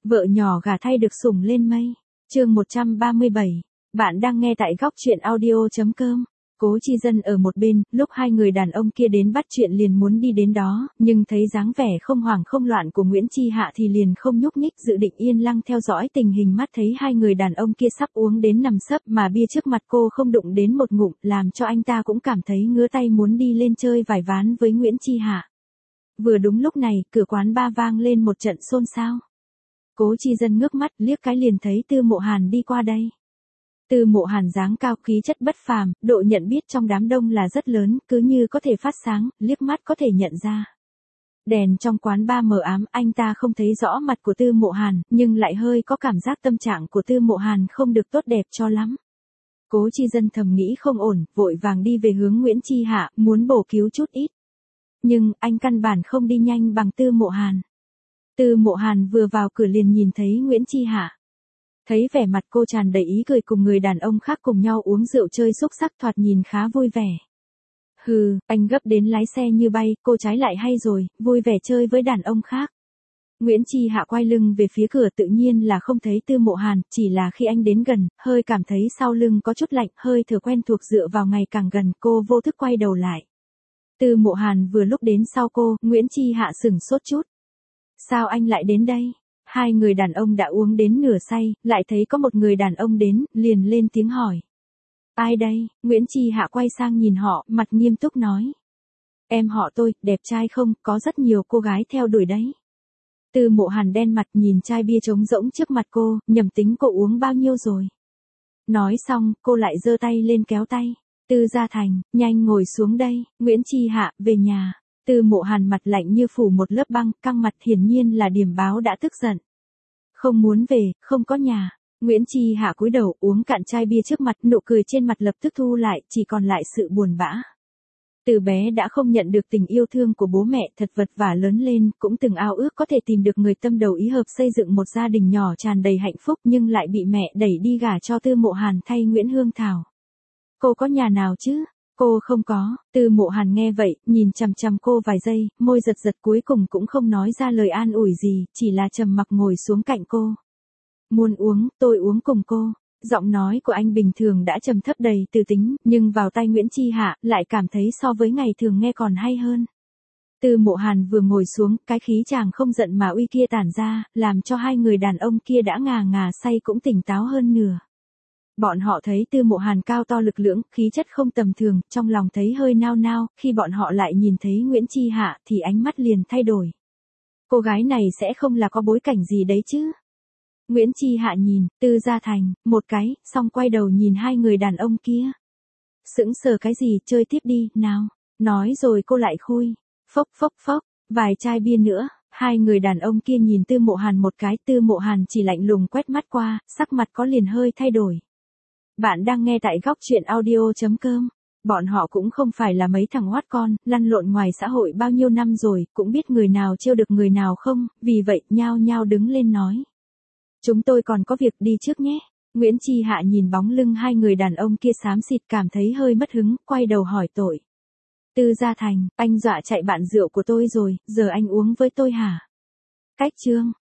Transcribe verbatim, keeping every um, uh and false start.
Vợ nhỏ gả thay được sủng lên mây. Chương một trăm ba mươi bảy. Bạn đang nghe tại góc truyện audio chấm com. Cố Chi Dân ở một bên, lúc hai người đàn ông kia đến bắt chuyện liền muốn đi đến đó, nhưng thấy dáng vẻ không hoảng không loạn của Nguyễn Chi Hạ thì liền không nhúc nhích, dự định yên lặng theo dõi tình hình. Mắt thấy hai người đàn ông kia sắp uống đến nằm sấp mà bia trước mặt cô không đụng đến một ngụm, làm cho anh ta cũng cảm thấy ngứa tay muốn đi lên chơi vài ván với Nguyễn Chi Hạ. Vừa đúng lúc này, cửa quán ba vang lên một trận xôn xao. Cố Chi Dân ngước mắt liếc cái liền thấy Tư Mộ Hàn đi qua đây. Tư Mộ Hàn dáng cao, khí chất bất phàm, độ nhận biết trong đám đông là rất lớn, cứ như có thể phát sáng, liếc mắt có thể nhận ra. Đèn trong quán ba mờ ám, anh ta không thấy rõ mặt của Tư Mộ Hàn, nhưng lại hơi có cảm giác tâm trạng của Tư Mộ Hàn không được tốt đẹp cho lắm. Cố Chi Dân thầm nghĩ không ổn, vội vàng đi về hướng Nguyễn Chi Hạ, muốn bổ cứu chút ít. Nhưng, anh căn bản không đi nhanh bằng Tư Mộ Hàn. Tư Mộ Hàn vừa vào cửa liền nhìn thấy Nguyễn Chi Hạ. Thấy vẻ mặt cô tràn đầy ý cười cùng người đàn ông khác cùng nhau uống rượu chơi xúc sắc, thoạt nhìn khá vui vẻ. Hừ, anh gấp đến lái xe như bay, cô trái lại hay rồi, vui vẻ chơi với đàn ông khác. Nguyễn Chi Hạ quay lưng về phía cửa, tự nhiên là không thấy Tư Mộ Hàn, chỉ là khi anh đến gần, hơi cảm thấy sau lưng có chút lạnh, hơi thở quen thuộc dựa vào ngày càng gần, cô vô thức quay đầu lại. Tư Mộ Hàn vừa lúc đến sau cô, Nguyễn Chi Hạ sửng sốt chút. Sao anh lại đến đây? Hai người đàn ông đã uống đến nửa say, lại thấy có một người đàn ông đến, liền lên tiếng hỏi. Ai đây? Nguyễn Chi Hạ quay sang nhìn họ, mặt nghiêm túc nói. Em họ tôi, đẹp trai không, có rất nhiều cô gái theo đuổi đấy. Tư Mộ Hàn đen mặt nhìn chai bia trống rỗng trước mặt cô, nhầm tính cô uống bao nhiêu rồi. Nói xong, cô lại giơ tay lên kéo tay. Tư Gia Thành, nhanh ngồi xuống đây. Nguyễn Chi Hạ, về nhà. Tư Mộ Hàn mặt lạnh như phủ một lớp băng, căng mặt hiển nhiên là điềm báo đã tức giận. Không muốn về, không có nhà. Nguyễn Chi Hạ cúi đầu uống cạn chai bia trước mặt, nụ cười trên mặt lập tức thu lại, chỉ còn lại sự buồn bã. Từ bé đã không nhận được tình yêu thương của bố mẹ, thật vật vả lớn lên, cũng từng ao ước có thể tìm được người tâm đầu ý hợp xây dựng một gia đình nhỏ tràn đầy hạnh phúc, nhưng lại bị mẹ đẩy đi gả cho Tư Mộ Hàn thay Nguyễn Hương Thảo. Cô có nhà nào chứ? Cô không có. Tư Mộ Hàn nghe vậy, nhìn chằm chằm cô vài giây, môi giật giật cuối cùng cũng không nói ra lời an ủi gì, chỉ là trầm mặc ngồi xuống cạnh cô. Muốn uống, tôi uống cùng cô. Giọng nói của anh bình thường đã trầm thấp đầy từ tính, nhưng vào tai Nguyễn Chi Hạ, lại cảm thấy so với ngày thường nghe còn hay hơn. Tư Mộ Hàn vừa ngồi xuống, cái khí chàng không giận mà uy kia tản ra, làm cho hai người đàn ông kia đã ngà ngà say cũng tỉnh táo hơn nửa. Bọn họ thấy Tư Mộ Hàn cao to lực lưỡng, khí chất không tầm thường, trong lòng thấy hơi nao nao, khi bọn họ lại nhìn thấy Nguyễn Chi Hạ thì ánh mắt liền thay đổi. Cô gái này sẽ không là có bối cảnh gì đấy chứ? Nguyễn Chi Hạ nhìn, Tư Gia Thành, một cái, xong quay đầu nhìn hai người đàn ông kia. Sững sờ cái gì, chơi tiếp đi, nào. Nói rồi cô lại khui. Phốc phốc phốc, vài chai bia nữa. Hai người đàn ông kia nhìn Tư Mộ Hàn một cái, Tư Mộ Hàn chỉ lạnh lùng quét mắt qua, sắc mặt có liền hơi thay đổi. Bạn đang nghe tại góc truyện audio chấm com. Bọn họ cũng không phải là mấy thằng oát con, lăn lộn ngoài xã hội bao nhiêu năm rồi, cũng biết người nào trêu được người nào không, vì vậy, nhao nhao đứng lên nói. Chúng tôi còn có việc đi trước nhé. Nguyễn Chi Hạ nhìn bóng lưng hai người đàn ông kia xám xịt cảm thấy hơi mất hứng, quay đầu hỏi tội. Tư Gia Thành, anh dọa chạy bạn rượu của tôi rồi, giờ anh uống với tôi hả? Cách chương.